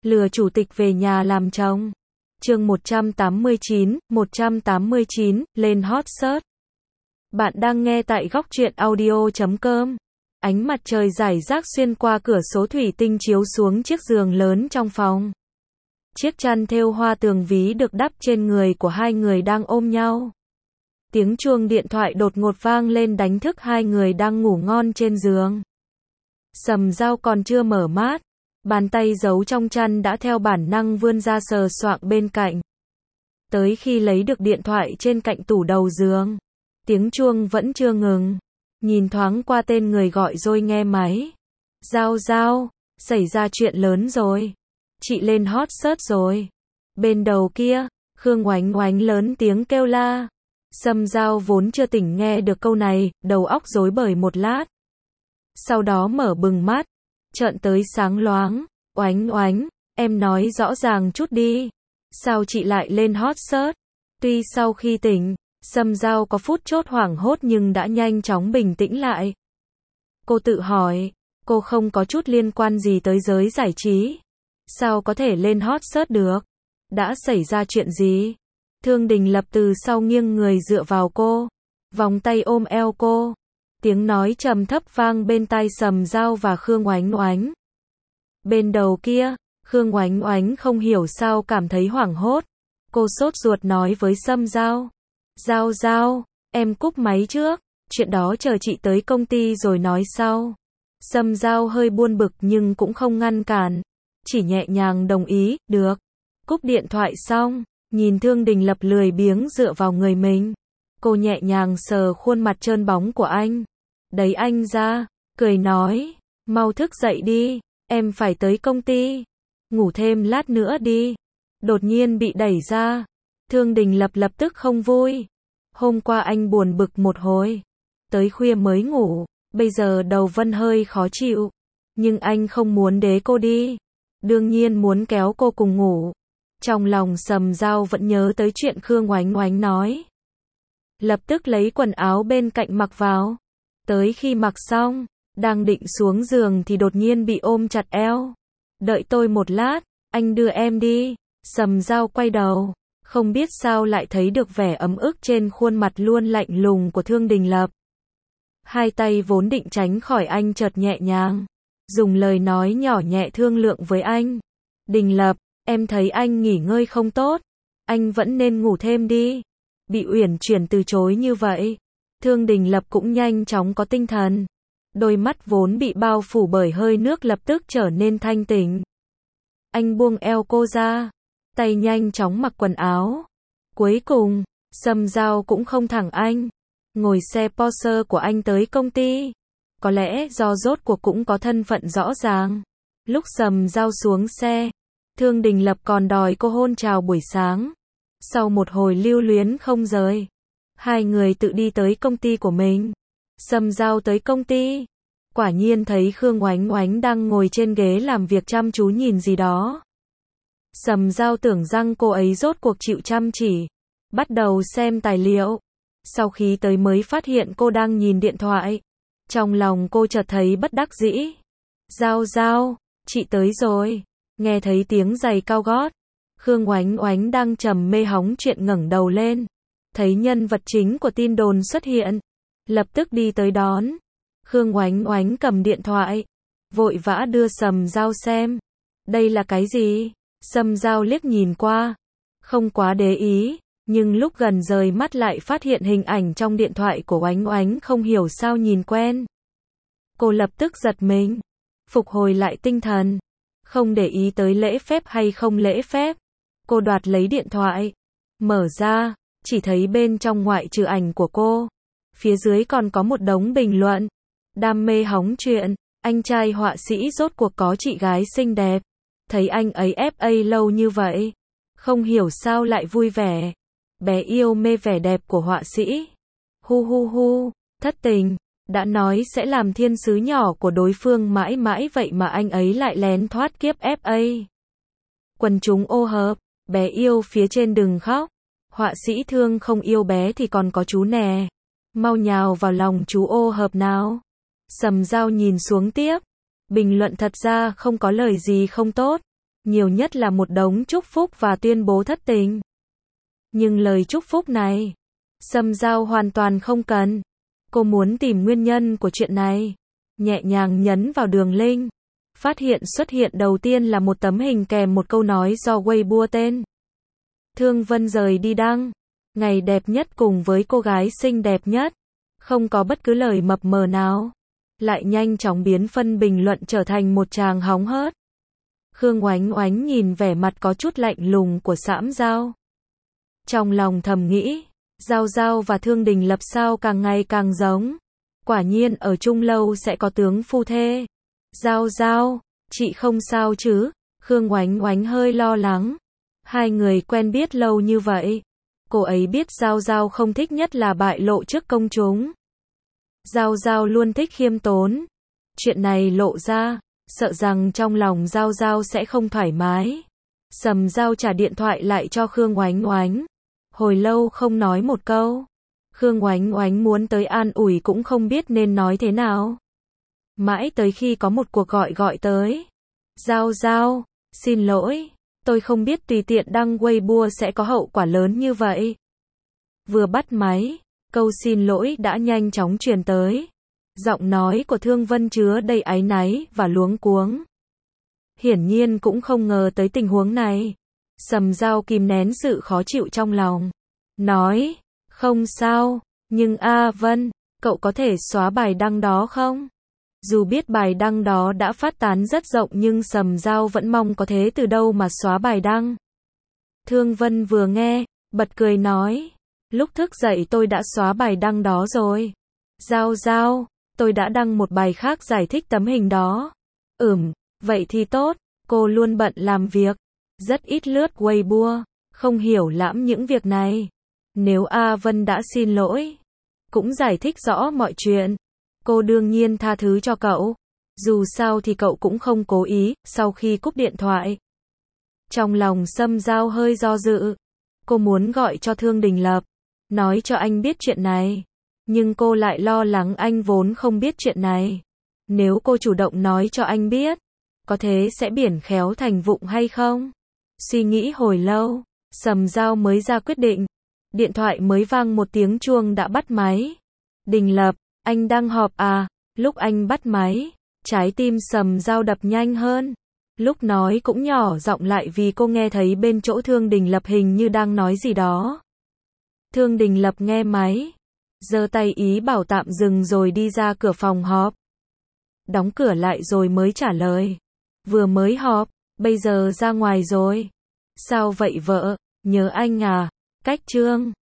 Lừa chủ tịch về nhà làm chồng. Chương 189, lên hot search. Bạn đang nghe tại góc truyện audio.com. Ánh mặt trời rải rác xuyên qua cửa sổ thủy tinh chiếu xuống chiếc giường lớn trong phòng. Chiếc chăn thêu hoa tường ví được đắp trên người của hai người đang ôm nhau. Tiếng chuông điện thoại đột ngột vang lên đánh thức hai người đang ngủ ngon trên giường. Sầm Dao còn chưa mở mắt, bàn tay giấu trong chăn đã theo bản năng vươn ra sờ soạng bên cạnh. Tới khi lấy được điện thoại trên cạnh tủ đầu giường, tiếng chuông vẫn chưa ngừng. Nhìn thoáng qua tên người gọi rồi nghe máy. Dao, xảy ra chuyện lớn rồi. Chị lên hot search rồi. Bên đầu kia, Khương Oánh Oánh lớn tiếng kêu la. Sầm Dao vốn chưa tỉnh nghe được câu này, đầu óc rối bời một lát. Sau đó mở bừng mắt, trợn tới sáng loáng. Oánh Oánh, em nói rõ ràng chút đi. Sao chị lại lên hot search? Tuy sau khi tỉnh, Sầm Dao có phút chốt hoảng hốt nhưng đã nhanh chóng bình tĩnh lại. Cô tự hỏi, cô không có chút liên quan gì tới giới giải trí. Sao có thể lên hot search được? Đã xảy ra chuyện gì? Thương Đình Lập từ sau nghiêng người dựa vào cô, vòng tay ôm eo cô. Tiếng nói trầm thấp vang bên tai Sầm Dao và Khương Oánh Oánh. Bên đầu kia, Khương Oánh Oánh không hiểu sao cảm thấy hoảng hốt. Cô sốt ruột nói với Sầm Dao. Dao, em cúp máy trước, chuyện đó chờ chị tới công ty rồi nói sau. Sầm Dao hơi buồn bực nhưng cũng không ngăn cản, chỉ nhẹ nhàng đồng ý, được. Cúp điện thoại xong, nhìn Thương Đình Lập lười biếng dựa vào người mình. Cô nhẹ nhàng sờ khuôn mặt trơn bóng của anh. Đẩy anh ra, cười nói, mau thức dậy đi, em phải tới công ty. Ngủ thêm lát nữa đi. Đột nhiên bị đẩy ra. Thương Đình Lập lập tức không vui. Hôm qua anh buồn bực một hồi, tới khuya mới ngủ, bây giờ đầu Vân hơi khó chịu. Nhưng anh không muốn đế cô đi, đương nhiên muốn kéo cô cùng ngủ. Trong lòng Sầm Dao vẫn nhớ tới chuyện Khương Oánh Oánh nói. Lập tức lấy quần áo bên cạnh mặc vào. Tới khi mặc xong, đang định xuống giường thì đột nhiên bị ôm chặt eo. Đợi tôi một lát, anh đưa em đi. Sầm Dao quay đầu, không biết sao lại thấy được vẻ ấm ức trên khuôn mặt luôn lạnh lùng của Thương Đình Lập. Hai tay vốn định tránh khỏi anh chợt nhẹ nhàng, dùng lời nói nhỏ nhẹ thương lượng với anh. Đình Lập, em thấy anh nghỉ ngơi không tốt, anh vẫn nên ngủ thêm đi. Bị uyển chuyển từ chối như vậy, Thương Đình Lập cũng nhanh chóng có tinh thần. Đôi mắt vốn bị bao phủ bởi hơi nước lập tức trở nên thanh tỉnh. Anh buông eo cô ra, tay nhanh chóng mặc quần áo. Cuối cùng, Sầm Dao cũng không thẳng anh, ngồi xe Porsche của anh tới công ty. Có lẽ do rốt cuộc cũng có thân phận rõ ràng. Lúc Sầm Dao xuống xe, Thương Đình Lập còn đòi cô hôn chào buổi sáng. Sau một hồi lưu luyến không rời, hai người tự đi tới công ty của mình. Sầm Dao tới công ty, quả nhiên thấy Khương Oánh Oánh đang ngồi trên ghế làm việc chăm chú nhìn gì đó. Sầm Dao tưởng rằng cô ấy rốt cuộc chịu chăm chỉ, bắt đầu xem tài liệu. Sau khi tới mới phát hiện cô đang nhìn điện thoại. Trong lòng cô chợt thấy bất đắc dĩ. Dao, chị tới rồi. Nghe thấy tiếng giày cao gót, Khương Oánh Oánh đang trầm mê hóng chuyện ngẩng đầu lên, thấy nhân vật chính của tin đồn xuất hiện, lập tức đi tới đón. Khương Oánh Oánh cầm điện thoại, vội vã đưa Sầm Dao xem. Đây là cái gì? Sầm Dao liếc nhìn qua, không quá để ý, nhưng lúc gần rời mắt lại phát hiện hình ảnh trong điện thoại của Oánh Oánh không hiểu sao nhìn quen. Cô lập tức giật mình, phục hồi lại tinh thần, không để ý tới lễ phép hay không lễ phép. Cô đoạt lấy điện thoại, mở ra, chỉ thấy bên trong ngoại trừ ảnh của cô, phía dưới còn có một đống bình luận. Đam mê hóng chuyện, anh trai họa sĩ rốt cuộc có chị gái xinh đẹp. Thấy anh ấy FA lâu như vậy, không hiểu sao lại vui vẻ. Bé yêu mê vẻ đẹp của họa sĩ. Hu, thất tình, đã nói sẽ làm thiên sứ nhỏ của đối phương mãi mãi vậy mà anh ấy lại lén thoát kiếp FA. Quần chúng ô hợp, bé yêu phía trên đừng khóc. Họa sĩ thương không yêu bé thì còn có chú nè. Mau nhào vào lòng chú ô hợp nào. Sầm Dao nhìn xuống tiếp. Bình luận thật ra không có lời gì không tốt, nhiều nhất là một đống chúc phúc và tuyên bố thất tình. Nhưng lời chúc phúc này, Sầm Dao hoàn toàn không cần. Cô muốn tìm nguyên nhân của chuyện này. Nhẹ nhàng nhấn vào đường link. Phát hiện xuất hiện đầu tiên là một tấm hình kèm một câu nói do Weibo tên Thương Vân rời đi đăng. Ngày đẹp nhất cùng với cô gái xinh đẹp nhất. Không có bất cứ lời mập mờ nào. Lại nhanh chóng biến phân bình luận trở thành một tràng hóng hớt. Khương Oánh Oánh nhìn vẻ mặt có chút lạnh lùng của Sãm Dao. Trong lòng thầm nghĩ, Dao Dao và Thương Đình Lập sao càng ngày càng giống. Quả nhiên ở chung lâu sẽ có tướng phu thê. Dao Dao, chị không sao chứ? Khương Oánh Oánh hơi lo lắng. Hai người quen biết lâu như vậy. Cô ấy biết Dao Dao không thích nhất là bại lộ trước công chúng. Dao Dao luôn thích khiêm tốn. Chuyện này lộ ra, sợ rằng trong lòng Dao Dao sẽ không thoải mái. Sầm Dao trả điện thoại lại cho Khương Oánh Oánh. Hồi lâu không nói một câu. Khương Oánh Oánh muốn tới an ủi cũng không biết nên nói thế nào. Mãi tới khi có một cuộc gọi tới. Dao Dao, xin lỗi, tôi không biết tùy tiện đăng Weibo sẽ có hậu quả lớn như vậy. Vừa bắt máy, câu xin lỗi đã nhanh chóng truyền tới. Giọng nói của Thương Vân chứa đầy áy náy và luống cuống. Hiển nhiên cũng không ngờ tới tình huống này. Sầm Dao kìm nén sự khó chịu trong lòng. Nói, không sao, nhưng Vân, cậu có thể xóa bài đăng đó không? Dù biết bài đăng đó đã phát tán rất rộng nhưng Sầm Dao vẫn mong có thế từ đâu mà xóa bài đăng. Thương Vân vừa nghe, bật cười nói, lúc thức dậy tôi đã xóa bài đăng đó rồi. Dao Dao, tôi đã đăng một bài khác giải thích tấm hình đó. Vậy thì tốt, cô luôn bận làm việc, rất ít lướt Weibo, không hiểu lắm những việc này. Nếu Vân đã xin lỗi, cũng giải thích rõ mọi chuyện, cô đương nhiên tha thứ cho cậu. Dù sao thì cậu cũng không cố ý. Sau khi cúp điện thoại, trong lòng Sầm Dao hơi do dự. Cô muốn gọi cho Thương Đình Lập, nói cho anh biết chuyện này. Nhưng cô lại lo lắng anh vốn không biết chuyện này. Nếu cô chủ động nói cho anh biết, có thế sẽ biển khéo thành vụng hay không? Suy nghĩ hồi lâu, Sầm Dao mới ra quyết định. Điện thoại mới vang một tiếng chuông đã bắt máy. Đình Lập, anh đang họp à? Lúc anh bắt máy, trái tim Sầm Dao đập nhanh hơn. Lúc nói cũng nhỏ giọng lại vì cô nghe thấy bên chỗ Thương Đình Lập hình như đang nói gì đó. Thương Đình Lập nghe máy, giơ tay ý bảo tạm dừng rồi đi ra cửa phòng họp. Đóng cửa lại rồi mới trả lời. Vừa mới họp, bây giờ ra ngoài rồi. Sao vậy vợ, nhớ anh à? Cách Trương.